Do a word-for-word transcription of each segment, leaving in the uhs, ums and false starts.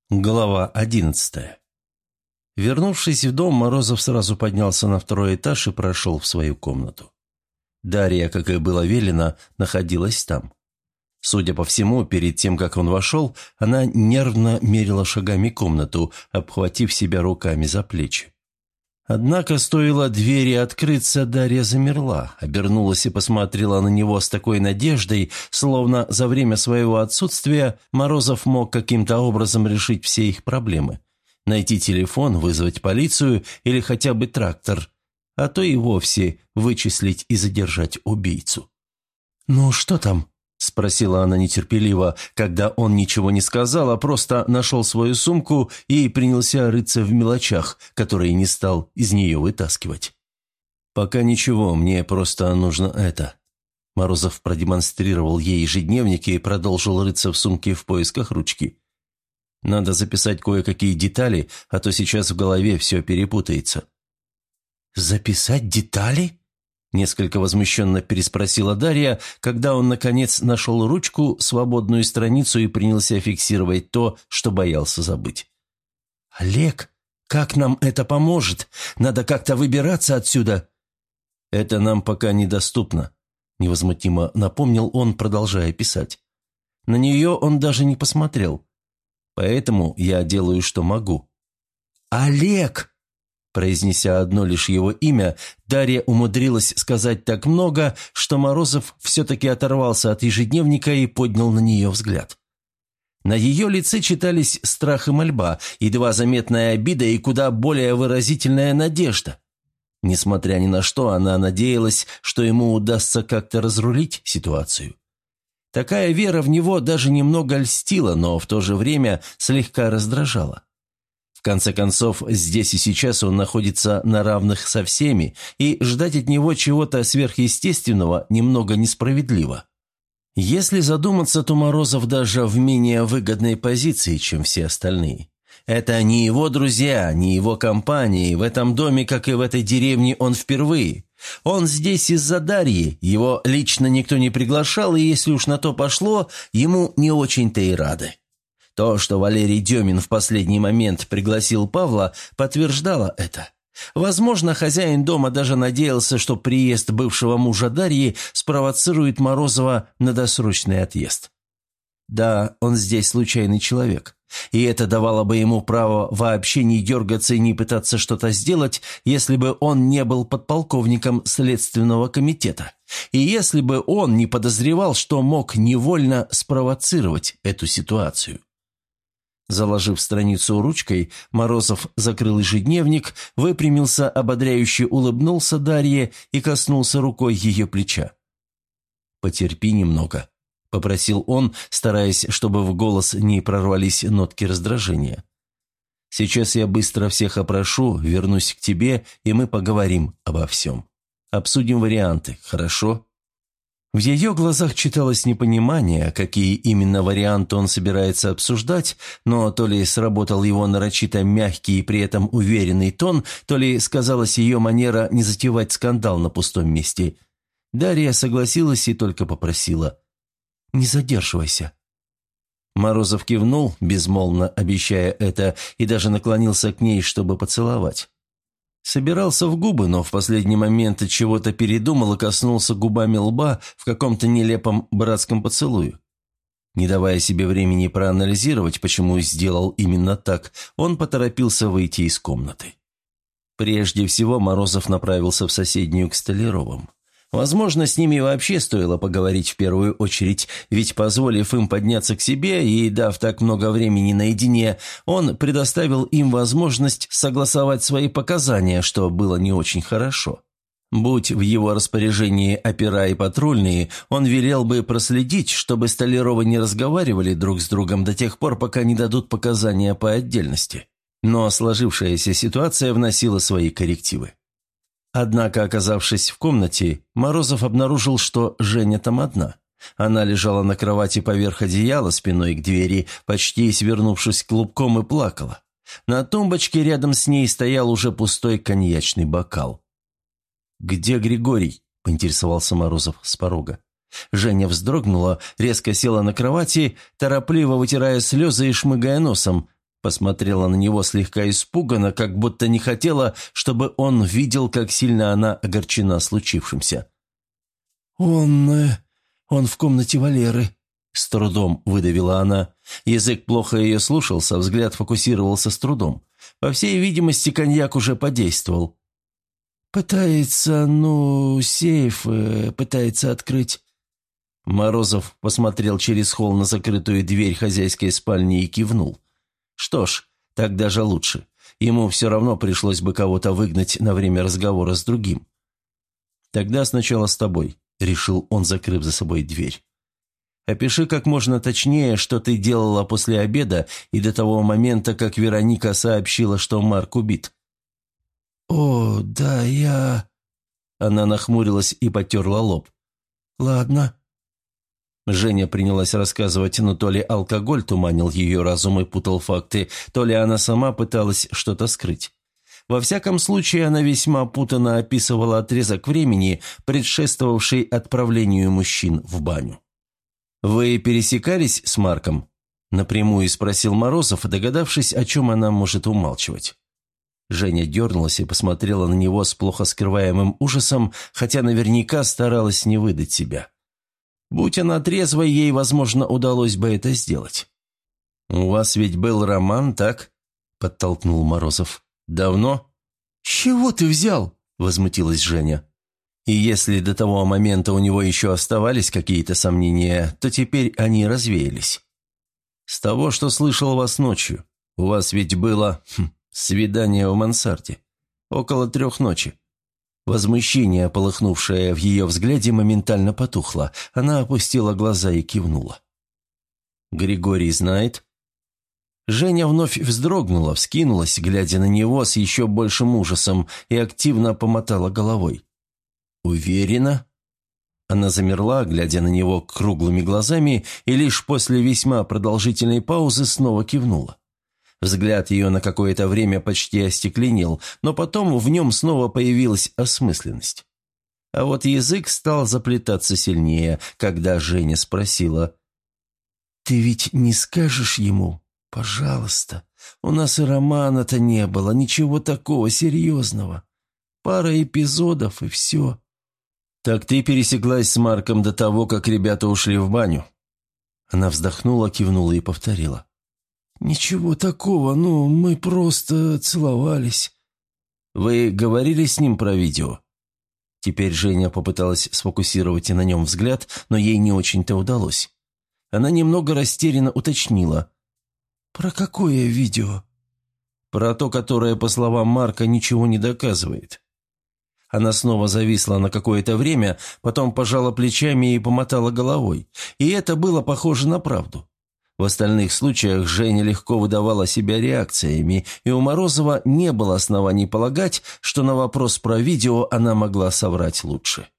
Глава одиннадцатая. Вернувшись в дом, Морозов сразу поднялся на второй этаж и прошел в свою комнату. Дарья, как и было велено, находилась там. Судя по всему, перед тем, как он вошел, она нервно мерила шагами комнату, обхватив себя руками за плечи. Однако, стоило двери открыться, Дарья замерла, обернулась и посмотрела на него с такой надеждой, словно за время своего отсутствия Морозов мог каким-то образом решить все их проблемы. Найти телефон, вызвать полицию или хотя бы трактор, а то и вовсе вычислить и задержать убийцу. «Ну, что там?» – спросила она нетерпеливо, когда он ничего не сказал, а просто нашел свою сумку и принялся рыться в мелочах, которые не стал из нее вытаскивать. «Пока ничего, мне просто нужно это». Морозов продемонстрировал ей ежедневник и продолжил рыться в сумке в поисках ручки. «Надо записать кое-какие детали, а то сейчас в голове все перепутается». «Записать детали?» Несколько возмущенно переспросила Дарья, когда он, наконец, нашел ручку, свободную страницу и принялся фиксировать то, что боялся забыть. «Олег, как нам это поможет? Надо как-то выбираться отсюда». «Это нам пока недоступно», – невозмутимо напомнил он, продолжая писать. На нее он даже не посмотрел. «Поэтому я делаю, что могу». «Олег!» Произнеся одно лишь его имя, Дарья умудрилась сказать так много, что Морозов все-таки оторвался от ежедневника и поднял на нее взгляд. На ее лице читались страх и мольба, едва заметная обида и куда более выразительная надежда. Несмотря ни на что, она надеялась, что ему удастся как-то разрулить ситуацию. Такая вера в него даже немного льстила, но в то же время слегка раздражала. В конце концов, здесь и сейчас он находится на равных со всеми, и ждать от него чего-то сверхъестественного немного несправедливо. Если задуматься, то Морозов даже в менее выгодной позиции, чем все остальные. Это не его друзья, не его компании, в этом доме, как и в этой деревне, он впервые. Он здесь из-за Дарьи, его лично никто не приглашал, и если уж на то пошло, ему не очень-то и рады. То, что Валерий Демин в последний момент пригласил Павла, подтверждало это. Возможно, хозяин дома даже надеялся, что приезд бывшего мужа Дарьи спровоцирует Морозова на досрочный отъезд. Да, он здесь случайный человек, и это давало бы ему право вообще не дергаться и не пытаться что-то сделать, если бы он не был подполковником Следственного комитета, и если бы он не подозревал, что мог невольно спровоцировать эту ситуацию. Заложив страницу ручкой, Морозов закрыл ежедневник, выпрямился, ободряюще улыбнулся Дарье и коснулся рукой ее плеча. «Потерпи немного», – попросил он, стараясь, чтобы в голос не прорвались нотки раздражения. «Сейчас я быстро всех опрошу, вернусь к тебе, и мы поговорим обо всем. Обсудим варианты, хорошо?» В ее глазах читалось непонимание, какие именно варианты он собирается обсуждать, но то ли сработал его нарочито мягкий и при этом уверенный тон, то ли сказалась ее манера не затевать скандал на пустом месте. Дарья согласилась и только попросила: «Не задерживайся». Морозов кивнул, безмолвно обещая это, и даже наклонился к ней, чтобы поцеловать. Собирался в губы, но в последний момент от чего-то передумал и коснулся губами лба в каком-то нелепом братском поцелуе. Не давая себе времени проанализировать, почему сделал именно так, он поторопился выйти из комнаты. Прежде всего Морозов направился в соседнюю к Столяровым. Возможно, с ними вообще стоило поговорить в первую очередь, ведь, позволив им подняться к себе и дав так много времени наедине, он предоставил им возможность согласовать свои показания, что было не очень хорошо. Будь в его распоряжении опера и патрульные, он велел бы проследить, чтобы Столяровы не разговаривали друг с другом до тех пор, пока не дадут показания по отдельности. Но сложившаяся ситуация вносила свои коррективы. Однако, оказавшись в комнате, Морозов обнаружил, что Женя там одна. Она лежала на кровати поверх одеяла спиной к двери, почти свернувшись клубком, и плакала. На тумбочке рядом с ней стоял уже пустой коньячный бокал. «Где Григорий?» – поинтересовался Морозов с порога. Женя вздрогнула, резко села на кровати, торопливо вытирая слезы и шмыгая носом. Посмотрела на него слегка испуганно, как будто не хотела, чтобы он видел, как сильно она огорчена случившимся. «Он... Э, он в комнате Валеры», — с трудом выдавила она. Язык плохо ее слушался, взгляд фокусировался с трудом. По всей видимости, коньяк уже подействовал. «Пытается, ну, сейф, э, пытается открыть». Морозов посмотрел через холл на закрытую дверь хозяйской спальни и кивнул. Что ж, так даже лучше. Ему все равно пришлось бы кого-то выгнать на время разговора с другим. «Тогда сначала с тобой», — решил он, закрыв за собой дверь. «Опиши как можно точнее, что ты делала после обеда и до того момента, как Вероника сообщила, что Марк убит». «О, да, я...» Она нахмурилась и потерла лоб. «Ладно». Женя принялась рассказывать, но то ли алкоголь туманил ее разум и путал факты, то ли она сама пыталась что-то скрыть. Во всяком случае, она весьма путанно описывала отрезок времени, предшествовавший отправлению мужчин в баню. «Вы пересекались с Марком?» – напрямую спросил Морозов, догадавшись, о чем она может умалчивать. Женя дернулась и посмотрела на него с плохо скрываемым ужасом, хотя наверняка старалась не выдать себя. Будь она трезвой, ей, возможно, удалось бы это сделать. «У вас ведь был роман, так?» – подтолкнул Морозов. «Давно?» «С чего ты взял?» – возмутилась Женя. И если до того момента у него еще оставались какие-то сомнения, то теперь они развеялись. «С того, что слышал вас ночью. У вас ведь было хм, свидание в мансарде. Около трех ночи». Возмущение, полыхнувшее в ее взгляде, моментально потухло. Она опустила глаза и кивнула. «Григорий знает?» Женя вновь вздрогнула, вскинулась, глядя на него с еще большим ужасом, и активно помотала головой. «Уверена?» Она замерла, глядя на него круглыми глазами, и лишь после весьма продолжительной паузы снова кивнула. Взгляд ее на какое-то время почти остекленел, но потом в нем снова появилась осмысленность. А вот язык стал заплетаться сильнее, когда Женя спросила: «Ты ведь не скажешь ему? Пожалуйста. У нас и романа-то не было, ничего такого серьезного. Пара эпизодов и все». «Так ты пересеклась с Марком до того, как ребята ушли в баню?» Она вздохнула, кивнула и повторила: «Ничего такого, ну, мы просто целовались». «Вы говорили с ним про видео?» Теперь Женя попыталась сфокусировать и на нем взгляд, но ей не очень-то удалось. Она немного растерянно уточнила: «Про какое видео?» «Про то, которое, по словам Марка, ничего не доказывает». Она снова зависла на какое-то время, потом пожала плечами и помотала головой. И это было похоже на правду. В остальных случаях Женя легко выдавала себя реакциями, и у Морозова не было оснований полагать, что на вопрос про видео она могла соврать лучше.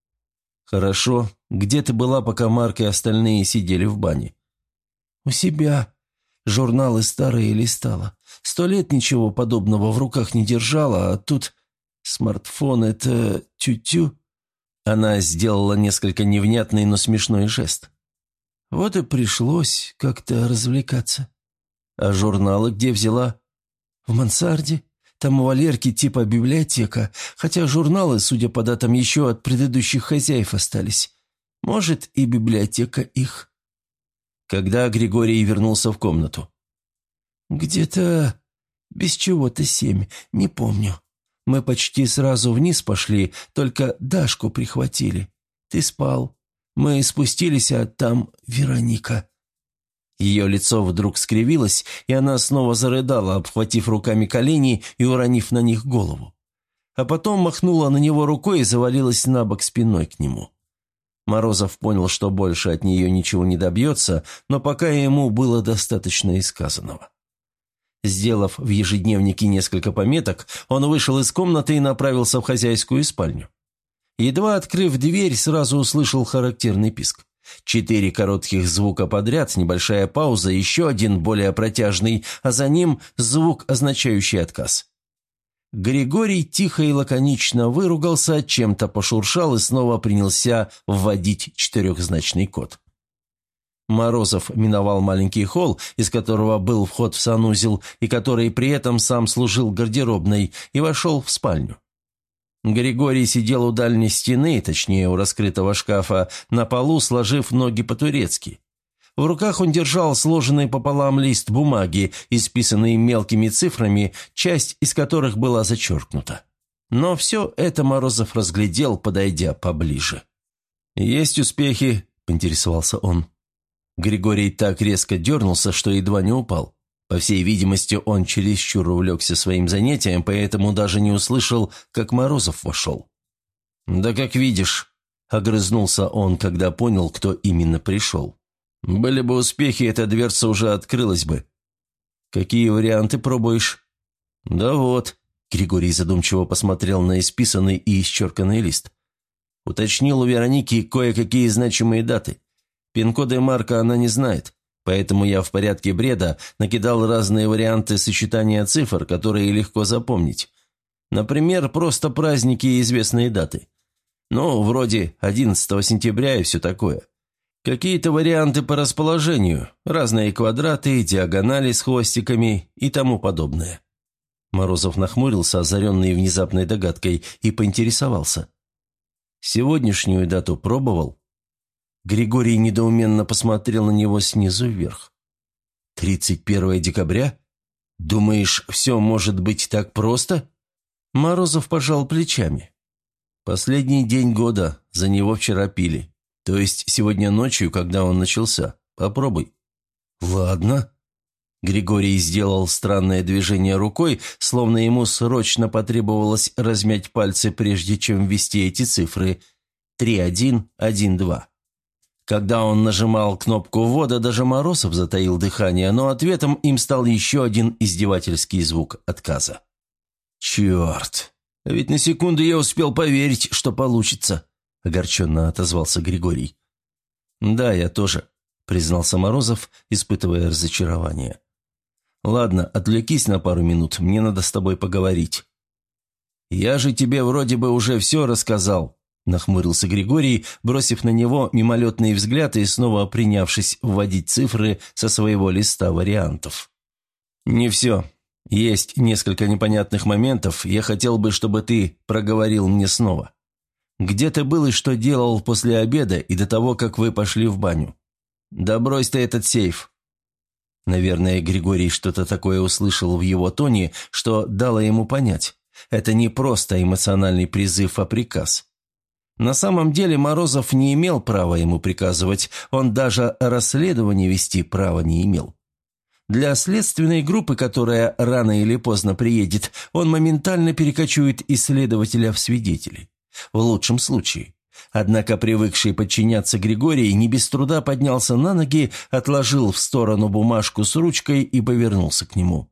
«Хорошо. Где ты была, пока Марк и остальные сидели в бане?» «У себя. Журналы старые листала. Сто лет ничего подобного в руках не держала, а тут смартфон — это тю-тю». Она сделала несколько невнятный, но смешной жест. «Вот и пришлось как-то развлекаться». «А журналы где взяла?» «В мансарде. Там у Валерки типа библиотека, хотя журналы, судя по датам, еще от предыдущих хозяев остались. Может, и библиотека их». Когда Григорий вернулся в комнату? «Где-то без чего-то семь, не помню. Мы почти сразу вниз пошли, только Дашку прихватили. Ты спал. Мы спустились, а там Вероника». Ее лицо вдруг скривилось, и она снова зарыдала, обхватив руками колени и уронив на них голову. А потом махнула на него рукой и завалилась на бок спиной к нему. Морозов понял, что больше от нее ничего не добьется, но пока ему было достаточно и сказанного. Сделав в ежедневнике несколько пометок, он вышел из комнаты и направился в хозяйскую спальню. Едва открыв дверь, сразу услышал характерный писк. Четыре коротких звука подряд, небольшая пауза, еще один более протяжный, а за ним звук, означающий отказ. Григорий тихо и лаконично выругался, чем-то пошуршал и снова принялся вводить четырехзначный код. Морозов миновал маленький холл, из которого был вход в санузел, и который при этом сам служил гардеробной, и вошел в спальню. Григорий сидел у дальней стены, точнее, у раскрытого шкафа, на полу, сложив ноги по-турецки. В руках он держал сложенный пополам лист бумаги, исписанный мелкими цифрами, часть из которых была зачеркнута. Но все это Морозов разглядел, подойдя поближе. «Есть успехи?» – поинтересовался он. Григорий так резко дернулся, что едва не упал. По всей видимости, он чересчур увлекся своим занятием, поэтому даже не услышал, как Морозов вошел. «Да как видишь», – огрызнулся он, когда понял, кто именно пришел. «Были бы успехи, эта дверца уже открылась бы». «Какие варианты пробуешь?» «Да вот», – Григорий задумчиво посмотрел на исписанный и исчерканный лист. Уточнил у Вероники кое-какие значимые даты. Пин-коды Марка она не знает. Поэтому я в порядке бреда накидал разные варианты сочетания цифр, которые легко запомнить. Например, просто праздники и известные даты. Ну, вроде одиннадцатого сентября и все такое. Какие-то варианты по расположению, разные квадраты, диагонали с хвостиками и тому подобное. Морозов нахмурился, озаренный внезапной догадкой, и поинтересовался. «Сегодняшнюю дату пробовал?» Григорий недоуменно посмотрел на него снизу вверх. «тридцать первого декабря? Думаешь, все может быть так просто?» Морозов пожал плечами. «Последний день года, за него вчера пили. То есть сегодня ночью, когда он начался. Попробуй». «Ладно». Григорий сделал странное движение рукой, словно ему срочно потребовалось размять пальцы, прежде чем ввести эти цифры. три один один два. Когда он нажимал кнопку ввода, даже Морозов затаил дыхание, но ответом им стал еще один издевательский звук отказа. «Черт! Ведь на секунду я успел поверить, что получится», – огорченно отозвался Григорий. «Да, я тоже», – признался Морозов, испытывая разочарование. «Ладно, отвлекись на пару минут, мне надо с тобой поговорить». «Я же тебе вроде бы уже все рассказал», – нахмурился Григорий, бросив на него мимолетный взгляд и снова принявшись вводить цифры со своего листа вариантов. «Не все. Есть несколько непонятных моментов. Я хотел бы, чтобы ты проговорил мне снова. Где ты был и что делал после обеда и до того, как вы пошли в баню? Да брось ты этот сейф». Наверное, Григорий что-то такое услышал в его тоне, что дало ему понять. Это не просто эмоциональный призыв, а приказ. На самом деле Морозов не имел права ему приказывать, он даже расследование вести права не имел. Для следственной группы, которая рано или поздно приедет, он моментально перекочует исследователя в свидетели. В лучшем случае. Однако привыкший подчиняться Григорий не без труда поднялся на ноги, отложил в сторону бумажку с ручкой и повернулся к нему.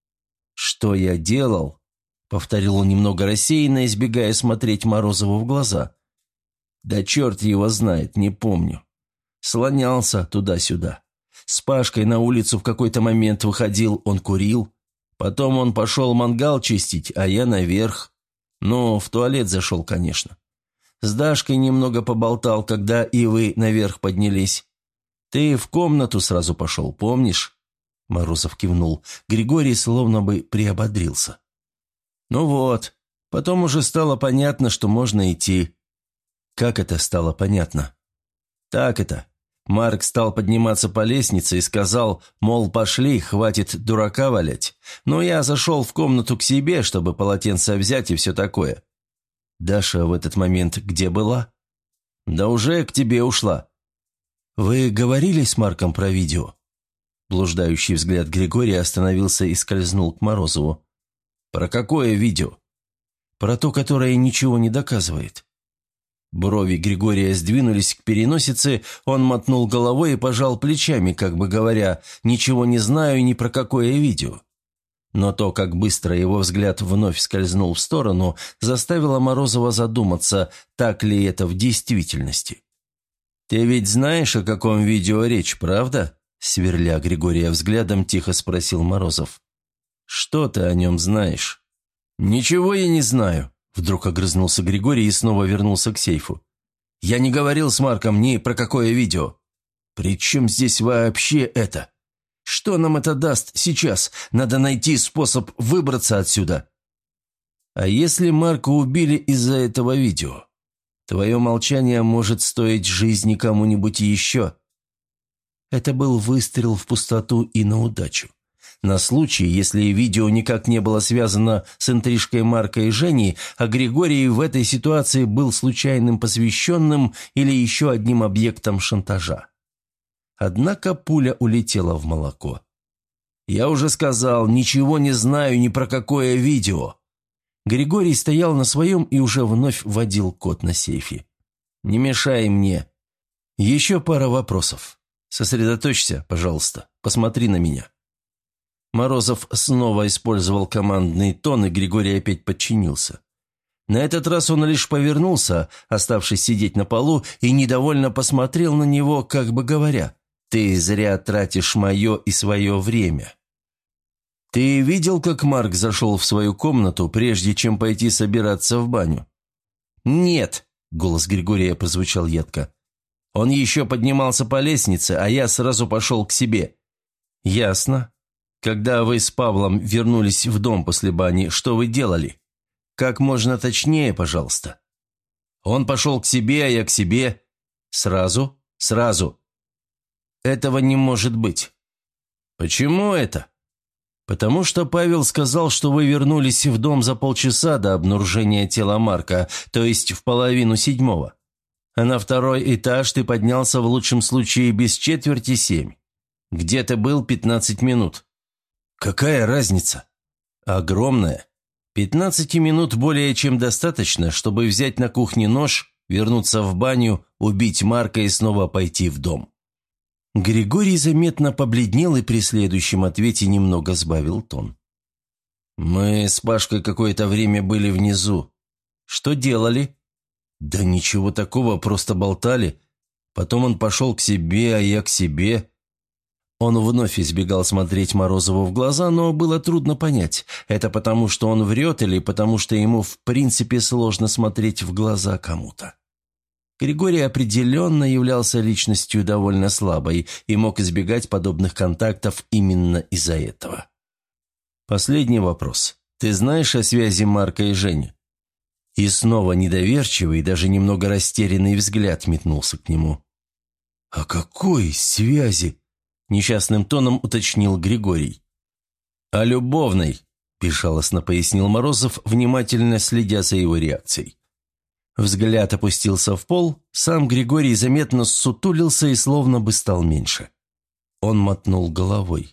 «Что я делал?» — повторил он немного рассеянно, избегая смотреть Морозову в глаза. «Да черт его знает, не помню. Слонялся туда-сюда. С Пашкой на улицу в какой-то момент выходил, он курил. Потом он пошел мангал чистить, а я наверх. Ну, в туалет зашел, конечно. С Дашкой немного поболтал, когда и вы наверх поднялись. Ты в комнату сразу пошел, помнишь?» Морозов кивнул. Григорий словно бы приободрился. «Ну вот, потом уже стало понятно, что можно идти». «Как это стало понятно?» «Так это. Марк стал подниматься по лестнице и сказал, мол, пошли, хватит дурака валять. Но я зашел в комнату к себе, чтобы полотенце взять и все такое». «Даша в этот момент где была?» «Да уже к тебе ушла». «Вы говорили с Марком про видео?» Блуждающий взгляд Григория остановился и скользнул к Морозову. «Про какое видео?» «Про то, которое ничего не доказывает». Брови Григория сдвинулись к переносице, он мотнул головой и пожал плечами, как бы говоря, «Ничего не знаю ни про какое видео». Но то, как быстро его взгляд вновь скользнул в сторону, заставило Морозова задуматься, так ли это в действительности. «Ты ведь знаешь, о каком видео речь, правда?» Сверля Григория взглядом, тихо спросил Морозов. «Что ты о нем знаешь?» «Ничего я не знаю», — вдруг огрызнулся Григорий и снова вернулся к сейфу. «Я не говорил с Марком ни про какое видео». «При чем здесь вообще это? Что нам это даст сейчас? Надо найти способ выбраться отсюда». «А если Марка убили из-за этого видео? Твое молчание может стоить жизни кому-нибудь еще». Это был выстрел в пустоту и на удачу. На случай, если видео никак не было связано с интрижкой Марка и Жени, а Григорий в этой ситуации был случайным посвященным или еще одним объектом шантажа. Однако пуля улетела в молоко. «Я уже сказал, ничего не знаю ни про какое видео». Григорий стоял на своем и уже вновь вводил код на сейфе. «Не мешай мне. Еще пара вопросов. Сосредоточься, пожалуйста. Посмотри на меня». Морозов снова использовал командный тон, и Григорий опять подчинился. На этот раз он лишь повернулся, оставшись сидеть на полу, и недовольно посмотрел на него, как бы говоря: «Ты зря тратишь мое и свое время». «Ты видел, как Марк зашел в свою комнату, прежде чем пойти собираться в баню?» «Нет», — голос Григория прозвучал едко. «Он еще поднимался по лестнице, а я сразу пошел к себе». «Ясно. Когда вы с Павлом вернулись в дом после бани, что вы делали? Как можно точнее, пожалуйста». «Он пошел к себе, а я к себе». «Сразу? Сразу». «Этого не может быть». «Почему это?» «Потому что Павел сказал, что вы вернулись в дом за полчаса до обнаружения тела Марка, то есть в половину седьмого. А на второй этаж ты поднялся в лучшем случае без четверти семь. Где ты был пятнадцать минут?» «Какая разница?» «Огромная. Пятнадцати минут более чем достаточно, чтобы взять на кухне нож, вернуться в баню, убить Марка и снова пойти в дом». Григорий заметно побледнел и при следующем ответе немного сбавил тон. «Мы с Пашкой какое-то время были внизу. Что делали?» «Да ничего такого, просто болтали. Потом он пошел к себе, а я к себе». Он вновь избегал смотреть Морозову в глаза, но было трудно понять, это потому, что он врет, или потому, что ему в принципе сложно смотреть в глаза кому-то. Григорий определенно являлся личностью довольно слабой и мог избегать подобных контактов именно из-за этого. «Последний вопрос. Ты знаешь о связи Марка и Жени?» И снова недоверчивый, даже немного растерянный взгляд метнулся к нему. «О какой связи?» – несчастным тоном уточнил Григорий. «О любовной», – безжалостно пояснил Морозов, внимательно следя за его реакцией. Взгляд опустился в пол, сам Григорий заметно ссутулился и словно бы стал меньше. Он мотнул головой.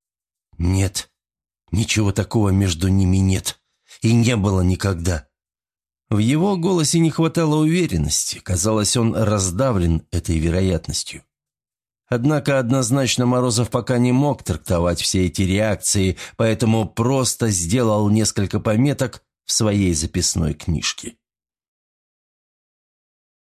«Нет, ничего такого между ними нет, и не было никогда». В его голосе не хватало уверенности, казалось, он раздавлен этой вероятностью. Однако однозначно Морозов пока не мог трактовать все эти реакции, поэтому просто сделал несколько пометок в своей записной книжке.